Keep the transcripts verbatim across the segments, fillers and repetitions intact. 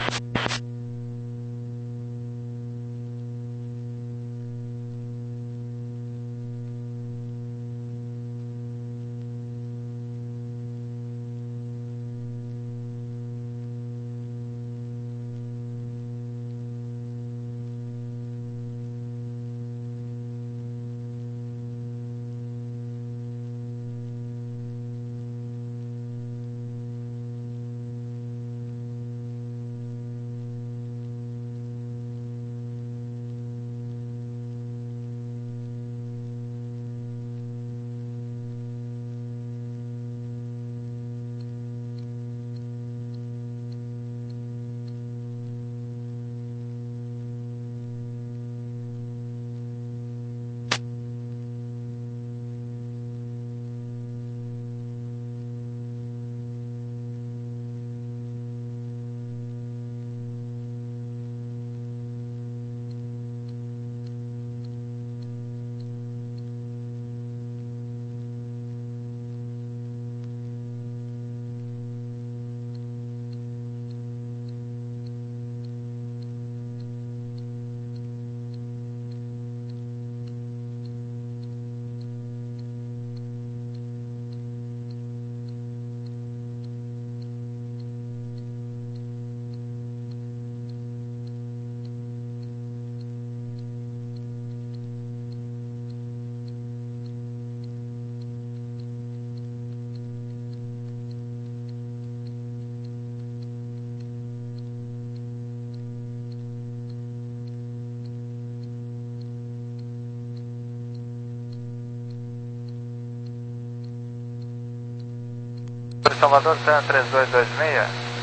Salvador, Tan três dois dois seis,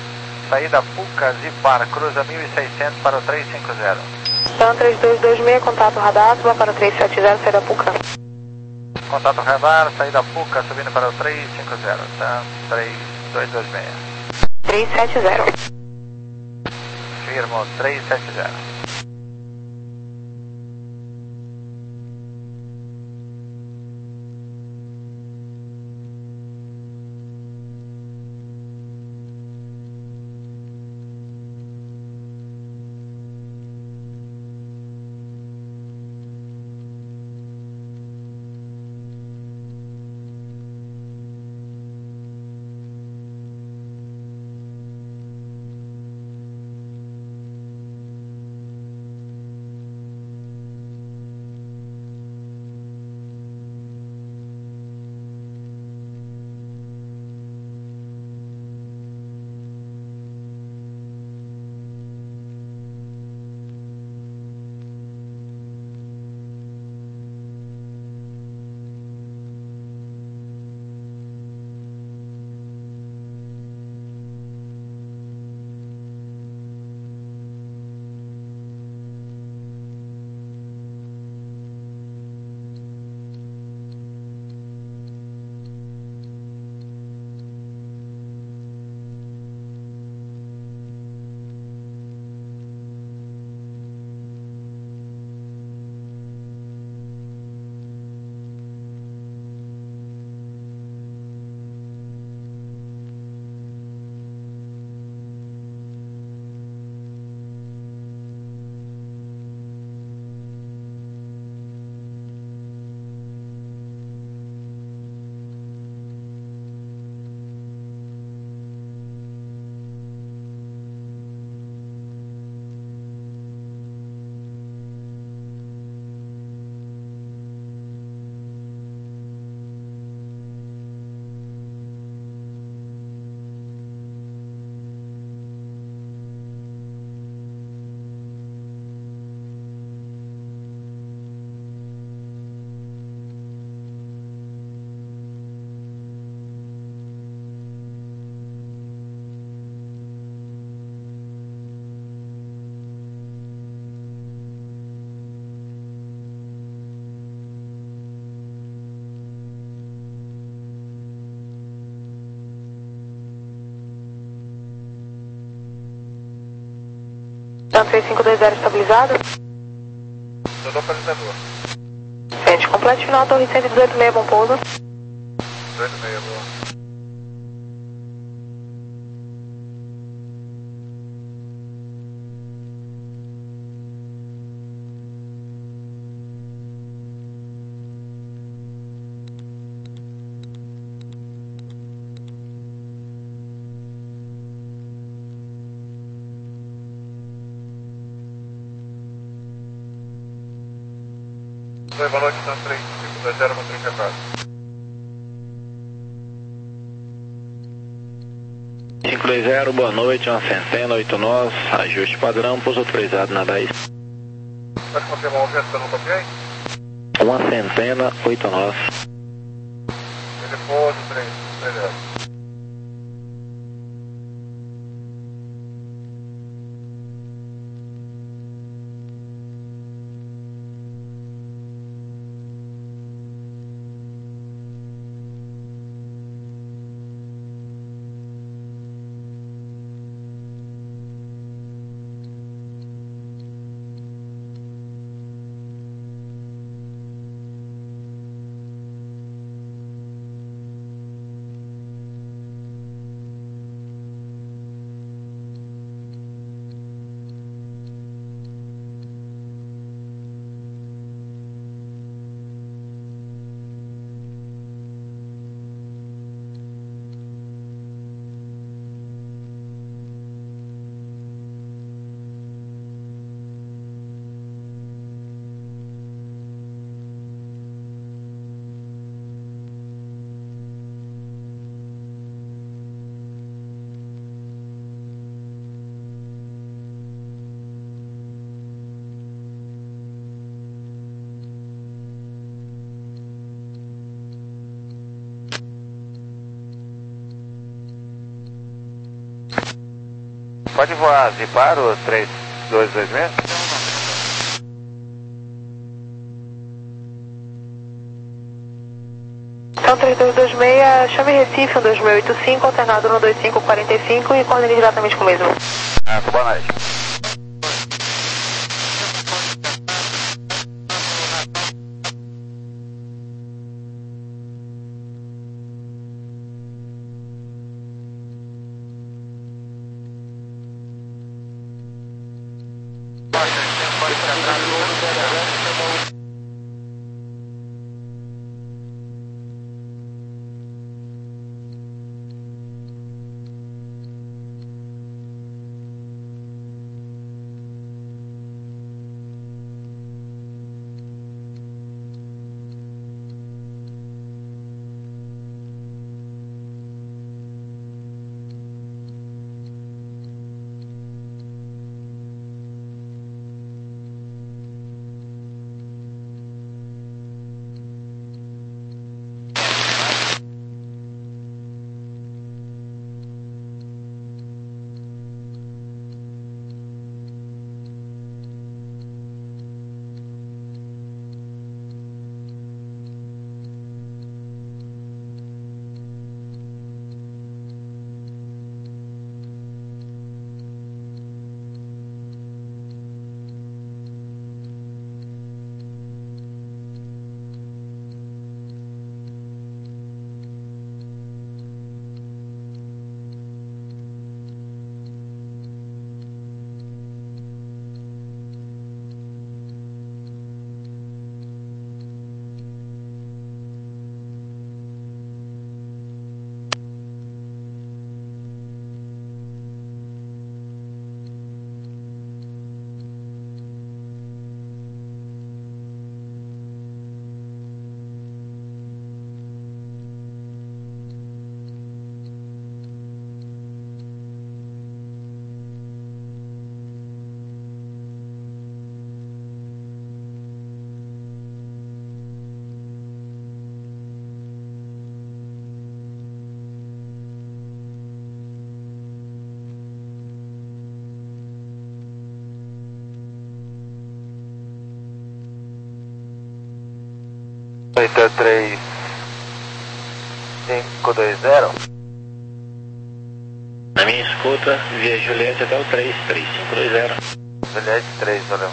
saída Pucas e Par, cruza mil e seiscentos para o três cinco zero. Tan três dois dois seis, contato radar, suba para o três sete zero, saída Puca. Contato radar, saída Puca, subindo para o três cinco zero, Tan três dois dois seis. três sete zero. Firmo, três sete zero. Tan três cinco dois zero estabilizado. Tudo localizador. Frente completo, final, torre cento e dezoito e seis, bom pouso. dezoito e seis, boa. Oi, boa noite, São três cinco dois zero, trinta e quatro. cinco dois zero, boa noite, uma centena, oito nós, ajuste padrão, pouso autorizado na dez. Pode confirmar o vento que eu não copiei? Uma centena, oito nós. Ele pouso três zero. Pode voar Zipar, o três dois dois seis? São três dois dois seis, chame Recife, um dois seis oito cinco, alternado no dois cinco quatro cinco e coordene diretamente com o mesmo. Ah, boa noite. oito três cinco dois zero. Na minha escuta, via Juliette até o três três cinco dois zero. Juliette três, valeu.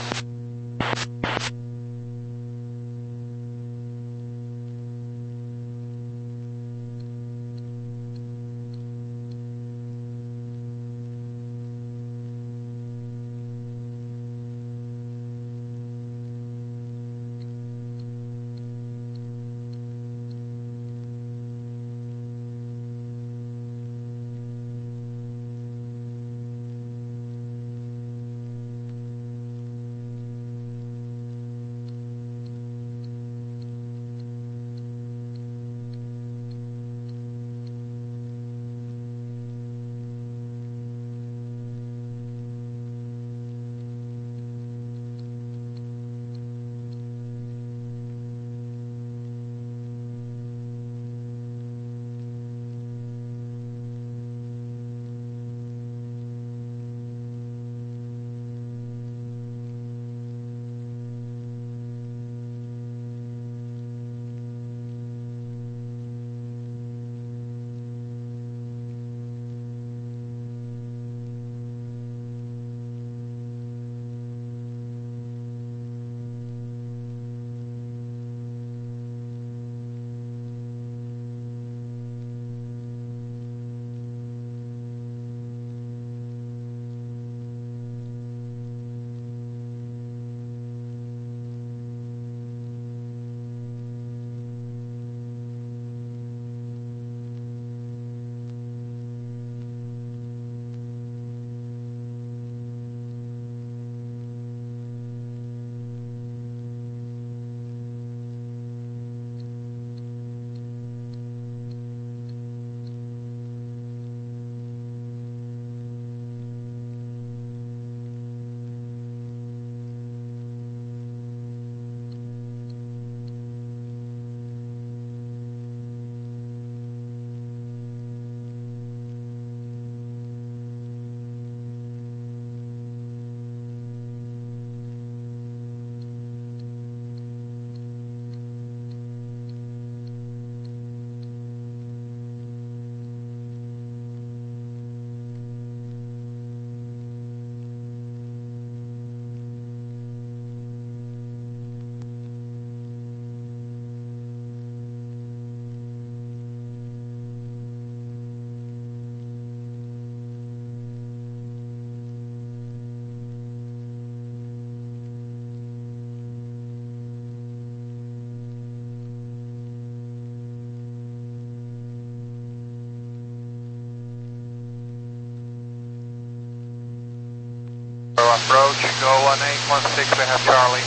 Approach, go one eight one six, we have Charlie.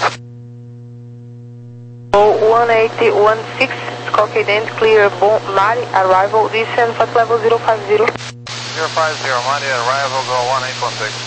Go one eight one six, Skokie Dent, clear, Bon Mari, arrival, descend flight level zero five zero. zero five zero, Mari, arrival, go one eight one six.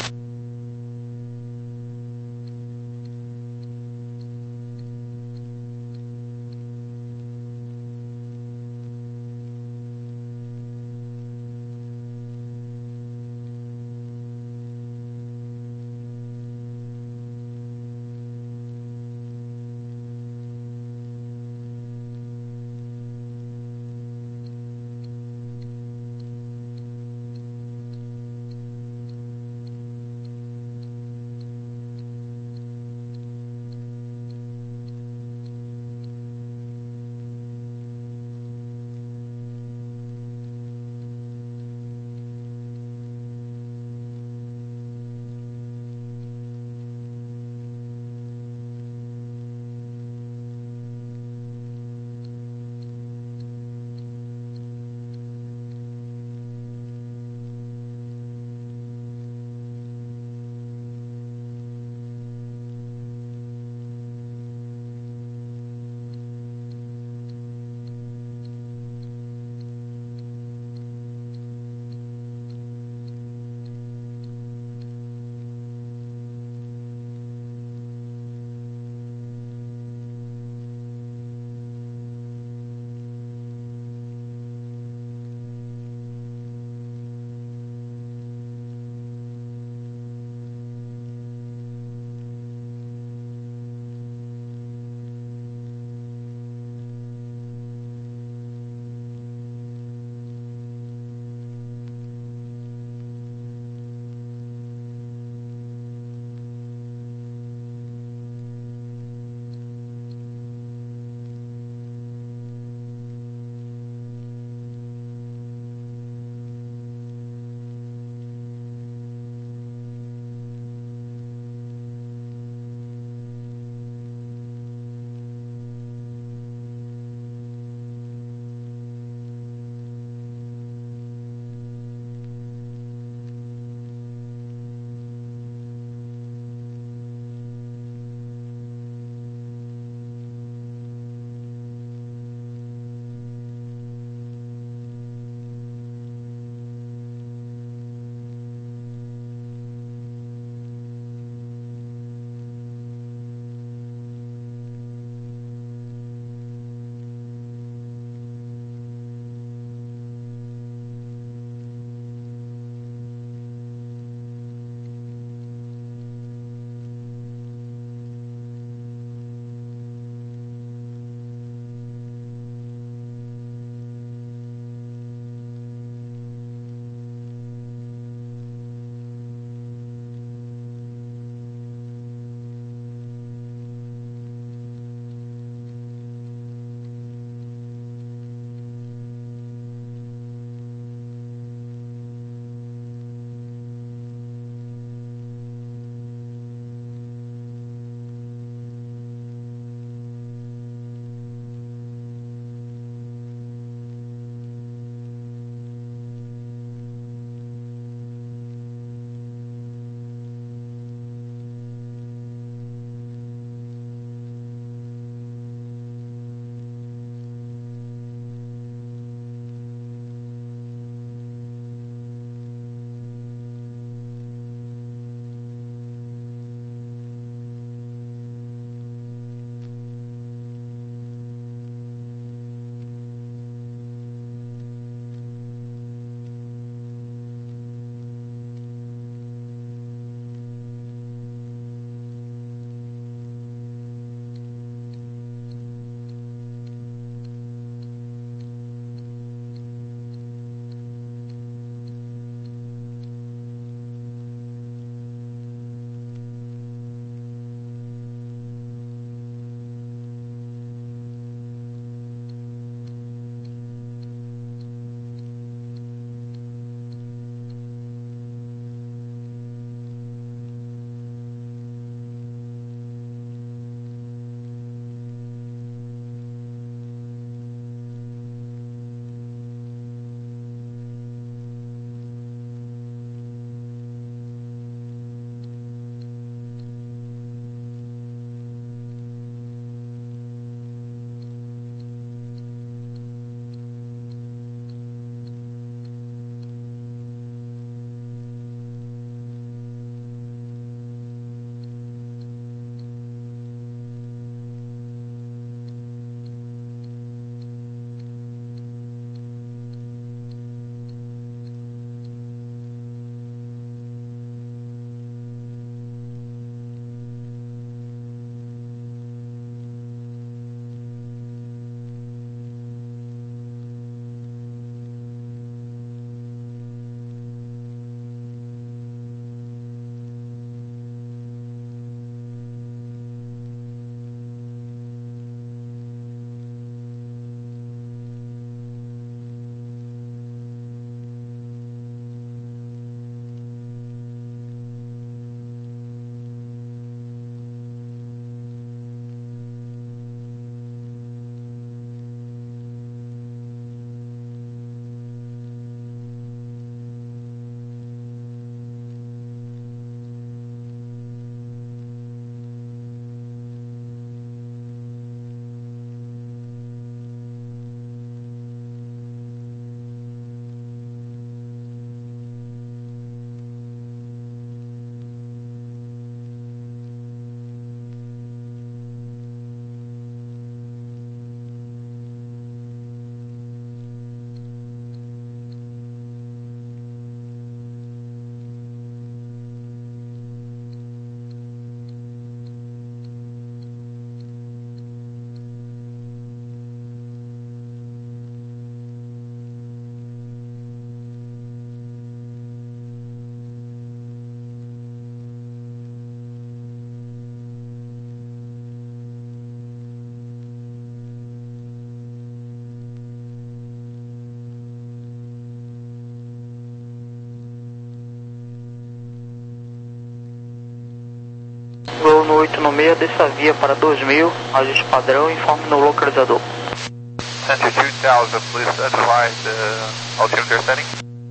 Vou no oito nove seis, dessa via para dois mil, ajuste padrão, informe no localizador. Center two thousand, please advise the altimeter setting.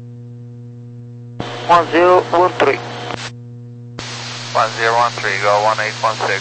um zero um três. one zero one three, go one eight one six.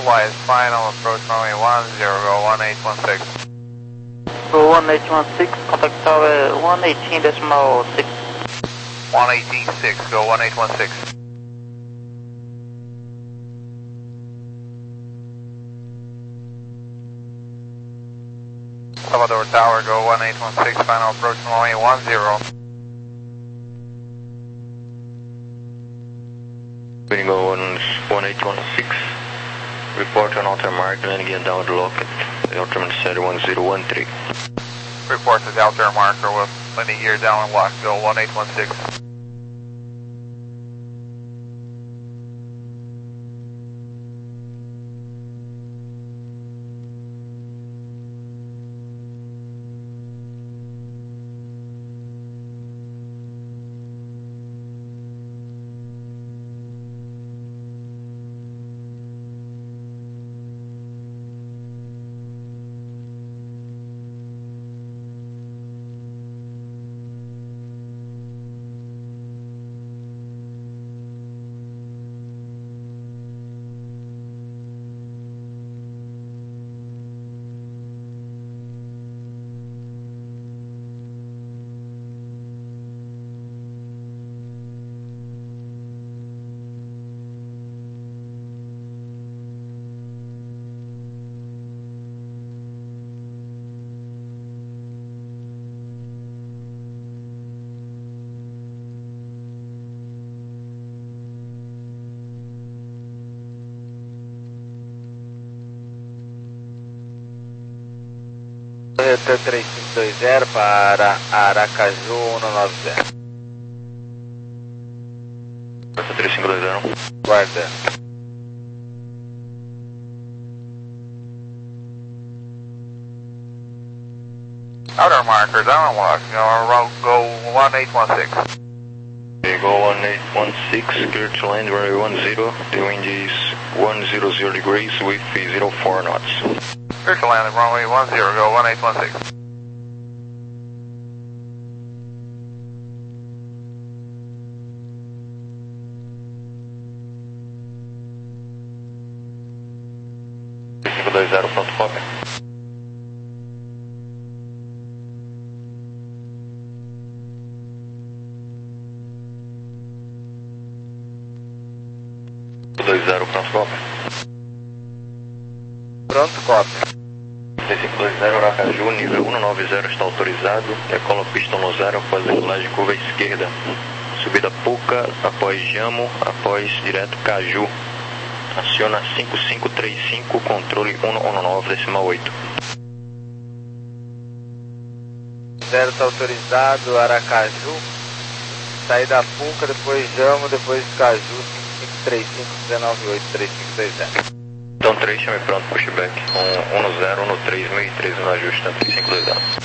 wise, final approach runway one zero, go one eight one six. Go one eight one six, contact tower one eighteen decimal six. one eighteen point six, go one eight one six. Salvador Tower, go one eight one six, final approach runway one zero. Go on one eight one six, report on altar mark, landing again down the locket, the Ultraman said one zero one three. Report to the altar marker with landing gear down and lock, go one eight one six. T três cinco dois zero para Aracaju cento e noventa. T três cinco dois zero. Guarda. Outer marker down and lock, go, go one eight one six. Go one eight one six, clear to land runway one zero, the wind is one zero zero degrees with zero four knots. Clear to land runway one zero, go one eight one six. cinco dois zero, pronto, copy. dois zero, pronto, copy. Pronto, copy. T cinco dois zero, Aracaju, nível cento e noventa está autorizado, decola pista no zero após decolagem curva à esquerda, subida Puca, após Jamo, após direto Caju, aciona cinco cinco três cinco, controle cento e nove decimal oito. Zero está autorizado, Aracaju, saída Puca, depois Jamo, depois Caju, cinco cinco três cinco, um nove oito, três cinco dois zero. Então três, chame pronto, pushback, um um zero um três seis três no ajuste, três cinco dois zero.